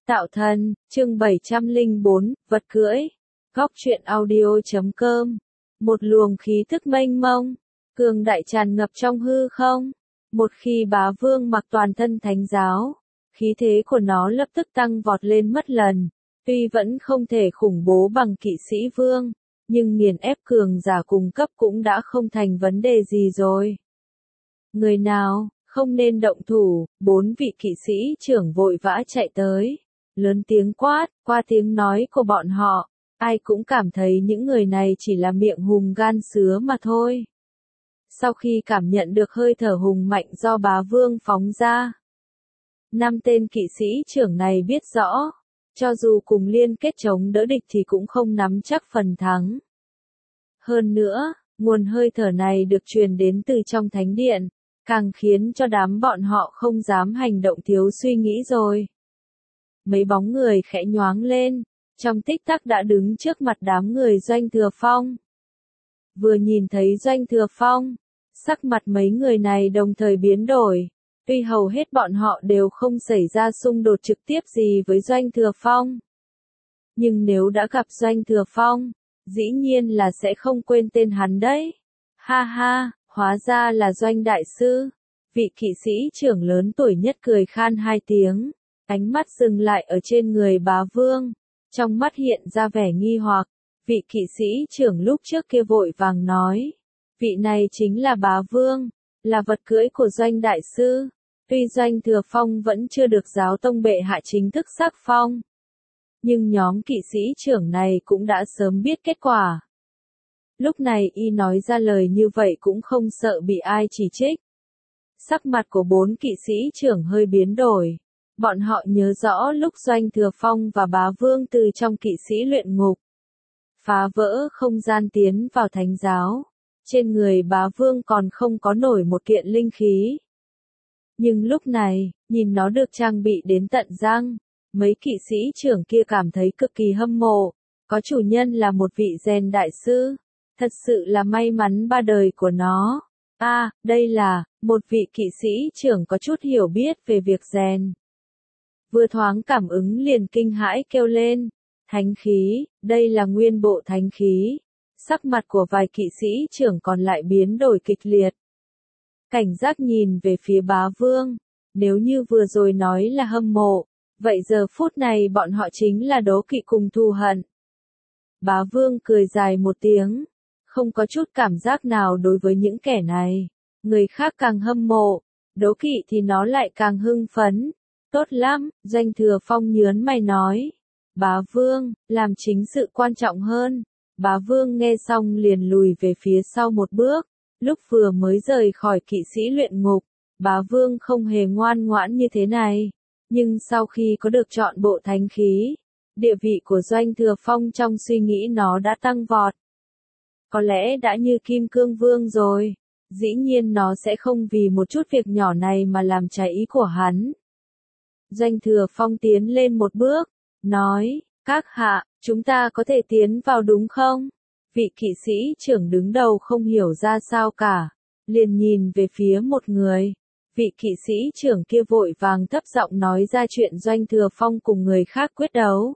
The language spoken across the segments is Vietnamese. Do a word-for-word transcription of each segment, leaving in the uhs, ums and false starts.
Tạo thần, chương bảy trăm lẻ bốn, vật cưỡi. Góc truyện audio chấm com. Một luồng khí tức mênh mông, cường đại tràn ngập trong hư không. Một khi bá vương mặc toàn thân thánh giáo, khí thế của nó lập tức tăng vọt lên mất lần. Tuy vẫn không thể khủng bố bằng kỵ sĩ vương, nhưng nghiền ép cường giả cùng cấp cũng đã không thành vấn đề gì rồi. Người nào, không nên động thủ, bốn vị kỵ sĩ trưởng vội vã chạy tới. Lớn tiếng quát, qua tiếng nói của bọn họ, ai cũng cảm thấy những người này chỉ là miệng hùng gan sứa mà thôi. Sau khi cảm nhận được hơi thở hùng mạnh do bá vương phóng ra, năm tên kỵ sĩ trưởng này biết rõ, cho dù cùng liên kết chống đỡ địch thì cũng không nắm chắc phần thắng. Hơn nữa, nguồn hơi thở này được truyền đến từ trong thánh điện, càng khiến cho đám bọn họ không dám hành động thiếu suy nghĩ rồi. Mấy bóng người khẽ nhoáng lên, trong tích tắc đã đứng trước mặt đám người Doanh Thừa Phong. Vừa nhìn thấy Doanh Thừa Phong, sắc mặt mấy người này đồng thời biến đổi. Tuy hầu hết bọn họ đều không xảy ra xung đột trực tiếp gì với Doanh Thừa Phong, nhưng nếu đã gặp Doanh Thừa Phong, dĩ nhiên là sẽ không quên tên hắn đấy. Ha ha, hóa ra là Doanh đại sư. Vị kỵ sĩ trưởng lớn tuổi nhất cười khan hai tiếng, ánh mắt dừng lại ở trên người bá vương, trong mắt hiện ra vẻ nghi hoặc. Vị kỵ sĩ trưởng lúc trước kia vội vàng nói, vị này chính là bá vương, là vật cưỡi của Doanh đại sư. Tuy Doanh Thừa Phong vẫn chưa được giáo tông bệ hạ chính thức sắc phong, nhưng nhóm kỵ sĩ trưởng này cũng đã sớm biết kết quả. Lúc này y nói ra lời như vậy cũng không sợ bị ai chỉ trích. Sắc mặt của bốn kỵ sĩ trưởng hơi biến đổi. Bọn họ nhớ rõ lúc Doanh Thừa Phong và bá vương từ trong kỵ sĩ luyện ngục phá vỡ không gian tiến vào thánh giáo. Trên người bá vương còn không có nổi một kiện linh khí. Nhưng lúc này, nhìn nó được trang bị đến tận răng, mấy kỵ sĩ trưởng kia cảm thấy cực kỳ hâm mộ. Có chủ nhân là một vị rèn đại sư, thật sự là may mắn ba đời của nó. A, à, đây là, một vị kỵ sĩ trưởng có chút hiểu biết về việc rèn. Vừa thoáng cảm ứng liền kinh hãi kêu lên, thánh khí, đây là nguyên bộ thánh khí. Sắc mặt của vài kỵ sĩ trưởng còn lại biến đổi kịch liệt. Cảnh giác nhìn về phía bá vương, nếu như vừa rồi nói là hâm mộ, vậy giờ phút này bọn họ chính là đố kỵ cùng thù hận. Bá vương cười dài một tiếng, không có chút cảm giác nào đối với những kẻ này. Người khác càng hâm mộ, đố kỵ thì nó lại càng hưng phấn. Tốt lắm, Doanh Thừa Phong nhớn mày nói. Bá vương, làm chính sự quan trọng hơn. Bá vương nghe xong liền lùi về phía sau một bước. Lúc vừa mới rời khỏi kỵ sĩ luyện ngục, bá vương không hề ngoan ngoãn như thế này. Nhưng sau khi có được chọn bộ thánh khí, địa vị của Doanh Thừa Phong trong suy nghĩ nó đã tăng vọt. Có lẽ đã như Kim Cương Vương rồi. Dĩ nhiên nó sẽ không vì một chút việc nhỏ này mà làm trái ý của hắn. Doanh Thừa Phong tiến lên một bước, nói, các hạ, chúng ta có thể tiến vào đúng không? Vị kỵ sĩ trưởng đứng đầu không hiểu ra sao cả, liền nhìn về phía một người. Vị kỵ sĩ trưởng kia vội vàng thấp giọng nói ra chuyện Doanh Thừa Phong cùng người khác quyết đấu.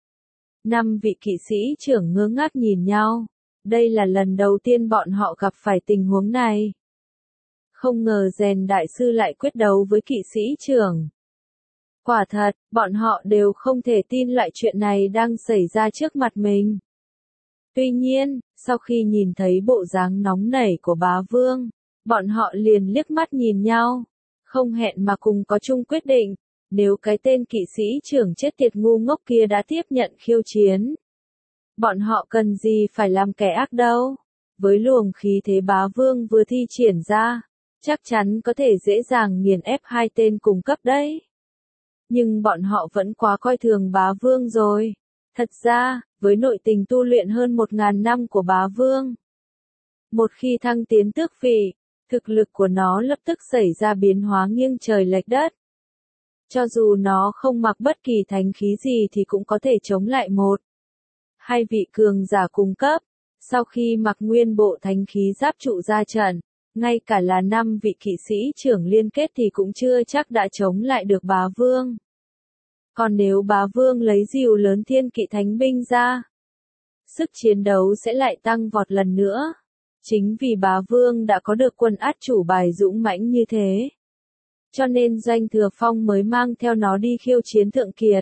Năm vị kỵ sĩ trưởng ngơ ngác nhìn nhau. Đây là lần đầu tiên bọn họ gặp phải tình huống này. Không ngờ rèn đại sư lại quyết đấu với kỵ sĩ trưởng. Quả thật, bọn họ đều không thể tin loại chuyện này đang xảy ra trước mặt mình. Tuy nhiên, sau khi nhìn thấy bộ dáng nóng nảy của bá vương, bọn họ liền liếc mắt nhìn nhau, không hẹn mà cùng có chung quyết định. Nếu cái tên kỵ sĩ trưởng chết tiệt ngu ngốc kia đã tiếp nhận khiêu chiến, bọn họ cần gì phải làm kẻ ác đâu. Với luồng khí thế bá vương vừa thi triển ra, chắc chắn có thể dễ dàng nghiền ép hai tên cùng cấp đấy. Nhưng bọn họ vẫn quá coi thường bá vương rồi. Thật ra, với nội tình tu luyện hơn một ngàn năm của bá vương, một khi thăng tiến tước vị, thực lực của nó lập tức xảy ra biến hóa nghiêng trời lệch đất. Cho dù nó không mặc bất kỳ thánh khí gì thì cũng có thể chống lại một hai vị cường giả cung cấp. Sau khi mặc nguyên bộ thánh khí giáp trụ ra trận, ngay cả là năm vị kỵ sĩ trưởng liên kết thì cũng chưa chắc đã chống lại được bá vương. Còn nếu bá vương lấy rìu lớn thiên kỵ thánh binh ra, sức chiến đấu sẽ lại tăng vọt lần nữa. Chính vì bá vương đã có được quân át chủ bài dũng mãnh như thế, cho nên Doanh Thừa Phong mới mang theo nó đi khiêu chiến Thượng Kiệt.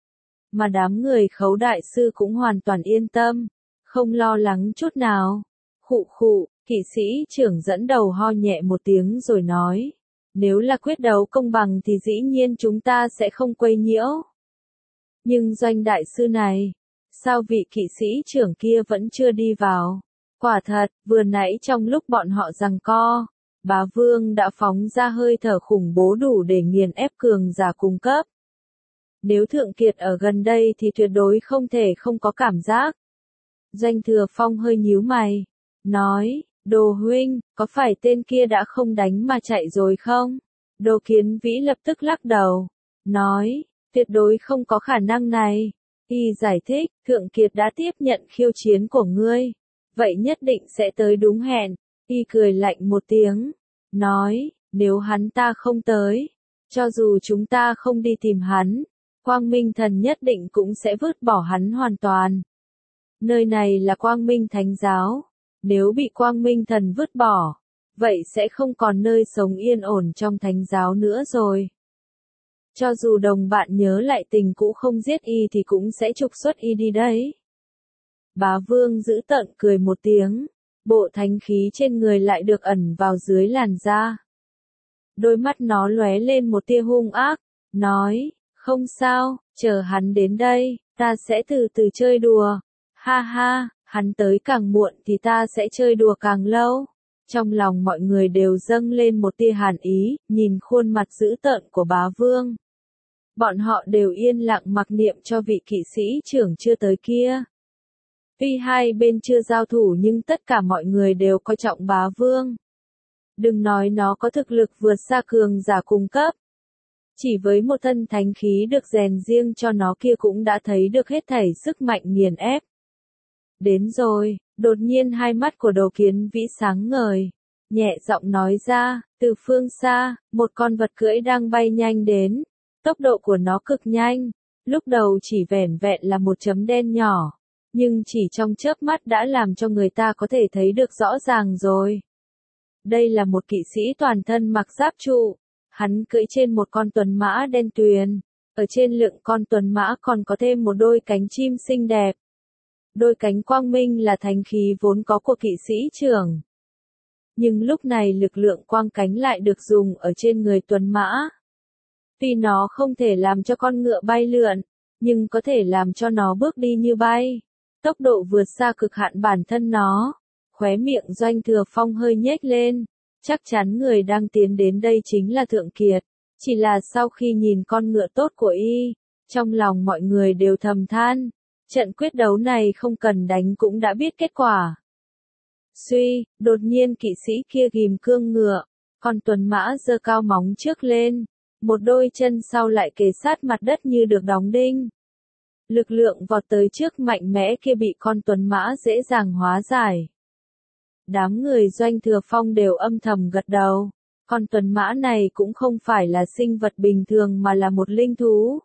Mà đám người Khấu đại sư cũng hoàn toàn yên tâm, không lo lắng chút nào. Khụ khụ, kỵ sĩ trưởng dẫn đầu ho nhẹ một tiếng rồi nói, nếu là quyết đấu công bằng thì dĩ nhiên chúng ta sẽ không quấy nhiễu. Nhưng Doanh đại sư này, sao vị kỵ sĩ trưởng kia vẫn chưa đi vào? Quả thật, vừa nãy trong lúc bọn họ giằng co, bá vương đã phóng ra hơi thở khủng bố đủ để nghiền ép cường giả cung cấp. Nếu Thượng Kiệt ở gần đây thì tuyệt đối không thể không có cảm giác. Doanh Thừa Phong hơi nhíu mày, nói, Đồ huynh, có phải tên kia đã không đánh mà chạy rồi không? Đồ Kiến Vĩ lập tức lắc đầu, nói, tuyệt đối không có khả năng này. Y giải thích, Thượng Kiệt đã tiếp nhận khiêu chiến của ngươi, vậy nhất định sẽ tới đúng hẹn. Y cười lạnh một tiếng, nói, nếu hắn ta không tới, cho dù chúng ta không đi tìm hắn, Quang Minh Thần nhất định cũng sẽ vứt bỏ hắn hoàn toàn. Nơi này là Quang Minh Thánh Giáo, nếu bị Quang Minh Thần vứt bỏ, vậy sẽ không còn nơi sống yên ổn trong Thánh Giáo nữa rồi. Cho dù đồng bạn nhớ lại tình cũ không giết y thì cũng sẽ trục xuất y đi đấy. Bá Vương giữ tợn cười một tiếng, bộ thánh khí trên người lại được ẩn vào dưới làn da. Đôi mắt nó lóe lên một tia hung ác, nói, không sao, chờ hắn đến đây, ta sẽ từ từ chơi đùa. Ha ha, hắn tới càng muộn thì ta sẽ chơi đùa càng lâu. Trong lòng mọi người đều dâng lên một tia hàn ý, nhìn khuôn mặt dữ tợn của Bá Vương. Bọn họ đều yên lặng mặc niệm cho vị kỵ sĩ trưởng chưa tới kia. Tuy hai bên chưa giao thủ nhưng tất cả mọi người đều coi trọng Bá Vương. Đừng nói nó có thực lực vượt xa cường giả cung cấp. Chỉ với một thân thánh khí được rèn riêng cho nó kia cũng đã thấy được hết thảy sức mạnh nghiền ép. Đến rồi, đột nhiên hai mắt của Đồ Kiến Vĩ sáng ngời, nhẹ giọng nói ra, từ phương xa, một con vật cưỡi đang bay nhanh đến, tốc độ của nó cực nhanh, lúc đầu chỉ vẻn vẹn là một chấm đen nhỏ, nhưng chỉ trong chớp mắt đã làm cho người ta có thể thấy được rõ ràng rồi. Đây là một kỵ sĩ toàn thân mặc giáp trụ, hắn cưỡi trên một con tuấn mã đen tuyền, ở trên lưng con tuấn mã còn có thêm một đôi cánh chim xinh đẹp. Đôi cánh quang minh là thánh khí vốn có của kỵ sĩ trưởng. Nhưng lúc này lực lượng quang cánh lại được dùng ở trên người tuấn mã. Tuy nó không thể làm cho con ngựa bay lượn, nhưng có thể làm cho nó bước đi như bay. Tốc độ vượt xa cực hạn bản thân nó. Khóe miệng Doanh Thừa Phong hơi nhếch lên. Chắc chắn người đang tiến đến đây chính là Thượng Kiệt. Chỉ là sau khi nhìn con ngựa tốt của y, trong lòng mọi người đều thầm than. Trận quyết đấu này không cần đánh cũng đã biết kết quả. Suy, đột nhiên kỵ sĩ kia ghim cương ngựa, con tuấn mã giơ cao móng trước lên, một đôi chân sau lại kề sát mặt đất như được đóng đinh. Lực lượng vọt tới trước mạnh mẽ kia bị con tuấn mã dễ dàng hóa giải. Đám người Doanh Thừa Phong đều âm thầm gật đầu, con tuấn mã này cũng không phải là sinh vật bình thường mà là một linh thú.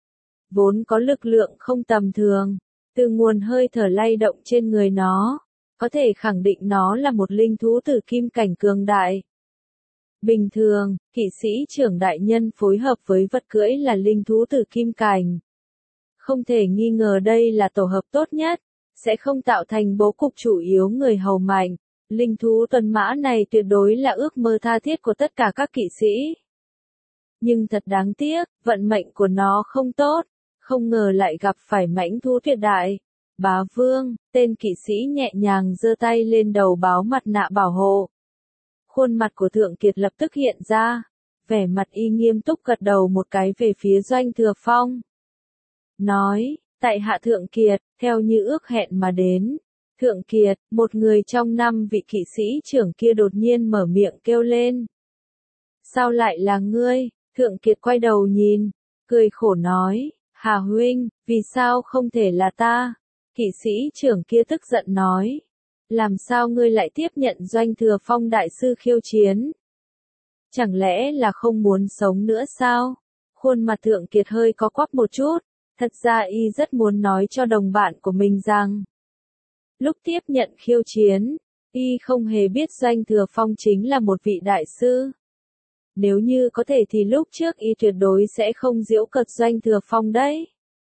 Vốn có lực lượng không tầm thường, từ nguồn hơi thở lay động trên người nó, có thể khẳng định nó là một linh thú tử kim cảnh cường đại. Bình thường, kỵ sĩ trưởng đại nhân phối hợp với vật cưỡi là linh thú tử kim cảnh. Không thể nghi ngờ đây là tổ hợp tốt nhất, sẽ không tạo thành bố cục chủ yếu người hầu mạnh. Linh thú tuấn mã này tuyệt đối là ước mơ tha thiết của tất cả các kỵ sĩ. Nhưng thật đáng tiếc, vận mệnh của nó không tốt, không ngờ lại gặp phải mãnh thú tuyệt đại. Bá Vương, tên kỵ sĩ nhẹ nhàng giơ tay lên đầu báo mặt nạ bảo hộ. Khuôn mặt của Thượng Kiệt lập tức hiện ra, vẻ mặt y nghiêm túc gật đầu một cái về phía Doanh Thừa Phong. Nói, tại hạ Thượng Kiệt, theo như ước hẹn mà đến. Thượng Kiệt, một người trong năm vị kỵ sĩ trưởng kia đột nhiên mở miệng kêu lên. Sao lại là ngươi? Thượng Kiệt quay đầu nhìn, cười khổ nói, Hà huynh, vì sao không thể là ta? Kỵ sĩ trưởng kia tức giận nói, làm sao ngươi lại tiếp nhận Doanh Thừa Phong đại sư khiêu chiến? Chẳng lẽ là không muốn sống nữa sao? Khuôn mặt Thượng Kiệt hơi có quắp một chút, thật ra y rất muốn nói cho đồng bạn của mình rằng, lúc tiếp nhận khiêu chiến, y không hề biết Doanh Thừa Phong chính là một vị đại sư. Nếu như có thể thì lúc trước y tuyệt đối sẽ không giễu cợt Doanh Thừa Phong đấy.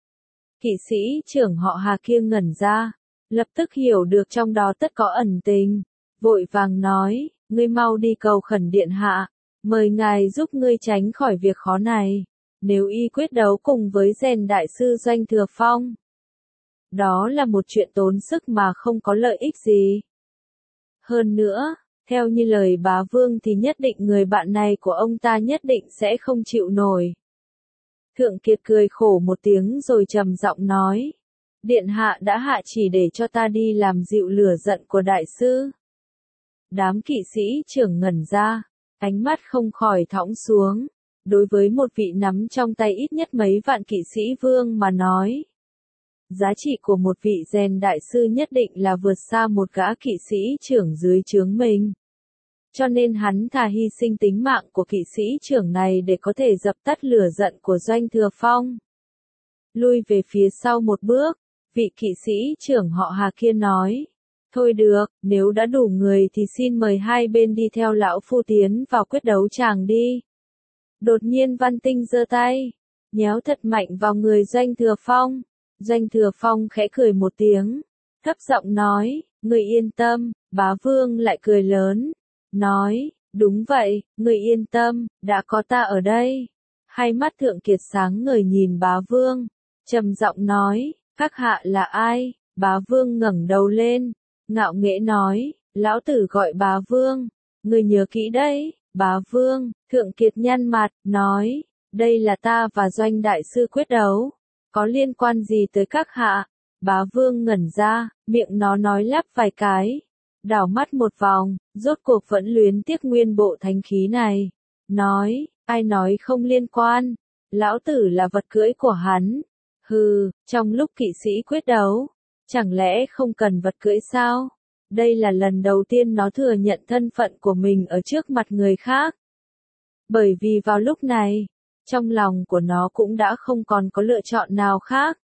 Kỵ sĩ trưởng họ Hà kia ngẩn ra, lập tức hiểu được trong đó tất có ẩn tình, vội vàng nói, ngươi mau đi cầu khẩn điện hạ, mời ngài giúp ngươi tránh khỏi việc khó này, nếu y quyết đấu cùng với rèn đại sư Doanh Thừa Phong. Đó là một chuyện tốn sức mà không có lợi ích gì. Hơn nữa, theo như lời bá vương thì nhất định người bạn này của ông ta nhất định sẽ không chịu nổi. Thượng Kiệt cười khổ một tiếng rồi trầm giọng nói, điện hạ đã hạ chỉ để cho ta đi làm dịu lửa giận của đại sư. Đám kỵ sĩ trưởng ngẩn ra, ánh mắt không khỏi thõng xuống, đối với một vị nắm trong tay ít nhất mấy vạn kỵ sĩ vương mà nói. Giá trị của một vị rèn đại sư nhất định là vượt xa một gã kỵ sĩ trưởng dưới trướng mình. Cho nên hắn thà hy sinh tính mạng của kỵ sĩ trưởng này để có thể dập tắt lửa giận của Doanh Thừa Phong. Lui về phía sau một bước, vị kỵ sĩ trưởng họ Hà kia nói, thôi được, nếu đã đủ người thì xin mời hai bên đi theo lão phu tiến vào quyết đấu tràng đi. Đột nhiên Văn Tinh giơ tay, nhéo thật mạnh vào người Doanh Thừa Phong. Doanh Thừa Phong khẽ cười một tiếng, thấp giọng nói, người yên tâm, bá vương lại cười lớn, nói, đúng vậy, người yên tâm, đã có ta ở đây. Hai mắt Thượng Kiệt sáng ngời nhìn bá vương, trầm giọng nói, các hạ là ai? Bá vương ngẩng đầu lên, ngạo nghễ nói, lão tử gọi bá vương, người nhớ kỹ đấy. Bá vương, Thượng Kiệt nhăn mặt, nói, đây là ta và Doanh đại sư quyết đấu, có liên quan gì tới các hạ? Bá vương ngẩn ra, miệng nó nói lắp vài cái, đảo mắt một vòng, rốt cuộc vẫn luyến tiếc nguyên bộ thánh khí này, nói, ai nói không liên quan, lão tử là vật cưỡi của hắn. Hừ, trong lúc kỵ sĩ quyết đấu, chẳng lẽ không cần vật cưỡi sao? Đây là lần đầu tiên nó thừa nhận thân phận của mình ở trước mặt người khác. Bởi vì vào lúc này, trong lòng của nó cũng đã không còn có lựa chọn nào khác.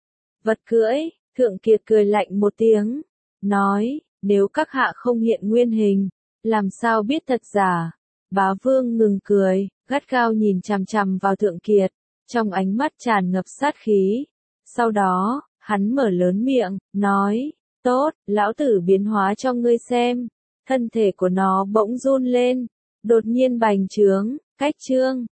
Vật cưỡi, Thượng Kiệt cười lạnh một tiếng, nói, nếu các hạ không hiện nguyên hình, làm sao biết thật giả? Bá vương ngừng cười, gắt gao nhìn chằm chằm vào Thượng Kiệt, trong ánh mắt tràn ngập sát khí. Sau đó, hắn mở lớn miệng, nói, tốt, lão tử biến hóa cho ngươi xem. Thân thể của nó bỗng run lên, đột nhiên bành trướng, cách trương,